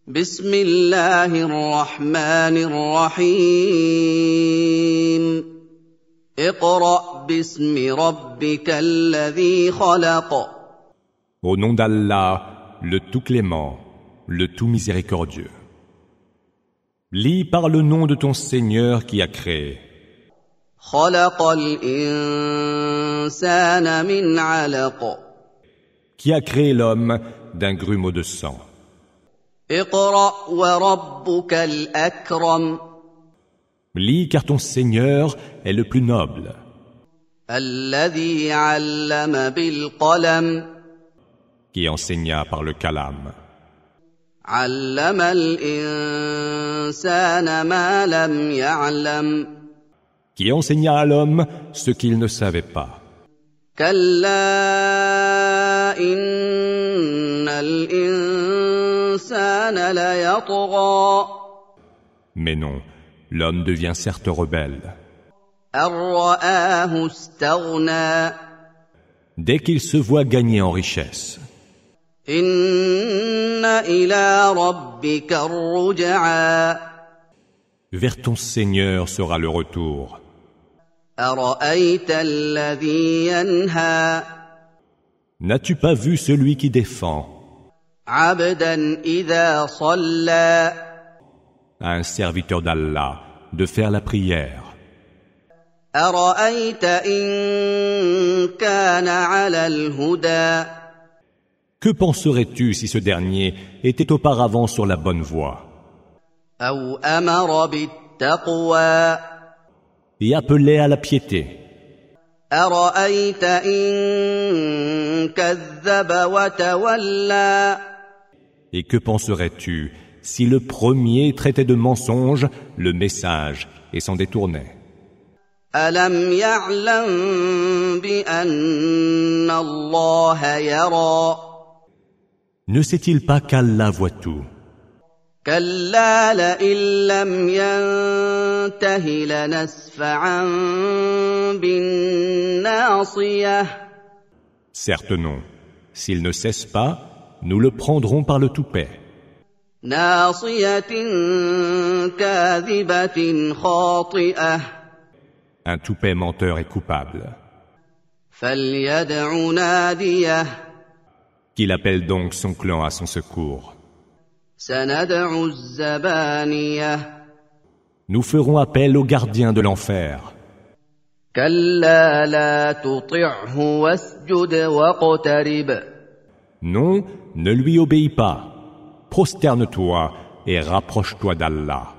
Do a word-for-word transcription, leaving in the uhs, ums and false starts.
بسم الله الرحمن الرحيم اقرأ باسم ربك الذي خلق. Au nom d'Allah, le tout clément, le tout miséricordieux. Lis par le nom de ton Seigneur qui a créé. خلق الإنسان من علق. Qui a créé l'homme d'un grumeau de sang. اقرأ وربك الأكرم. Lis car ton Seigneur est le plus noble. الذي علم بالقلم. Qui enseigna par le calame. علم الإنسان ما لم يعلم. Qui enseigna à l'homme ce qu'il ne savait pas. كلا إن الإنسان ليطغى. Mais non, l'homme devient certes rebelle. أن رآه استغنى. Dès qu'il se voit gagner en richesse. إن إلى ربك الرجعى. Vers ton Seigneur sera le retour. أرأيت الذي ينهى. N'as-tu pas vu celui qui défend عبدا إذا صلى. à un serviteur d'Allah de faire la prière? أرأيت إن كان على الهدى. Que penserais-tu si ce dernier était auparavant sur la bonne voie أو أمر بالتقوى. et appelait à la piété? أرأيت إن كذب وتولى. Et que penserais-tu si le premier traitait de mensonge le message et s'en détournait? ألم يعلم بأن الله يرى. Ne sait-il pas qu'Allah voit tout? كلا لئن لم ينته لنسفعا بالناصية. Certes non. S'il ne cesse pas, nous le prendrons par le toupet. ناصية كاذبة خاطئة. Un toupet menteur et coupable. فليدع ناديه. Qu'il appelle donc son clan à son secours. سندع الزبانية. Nous ferons appel aux gardiens de l'enfer. كلا لا تطعه واسجد واقترب. Non, ne lui obéis pas. Prosterne-toi et rapproche-toi d'Allah.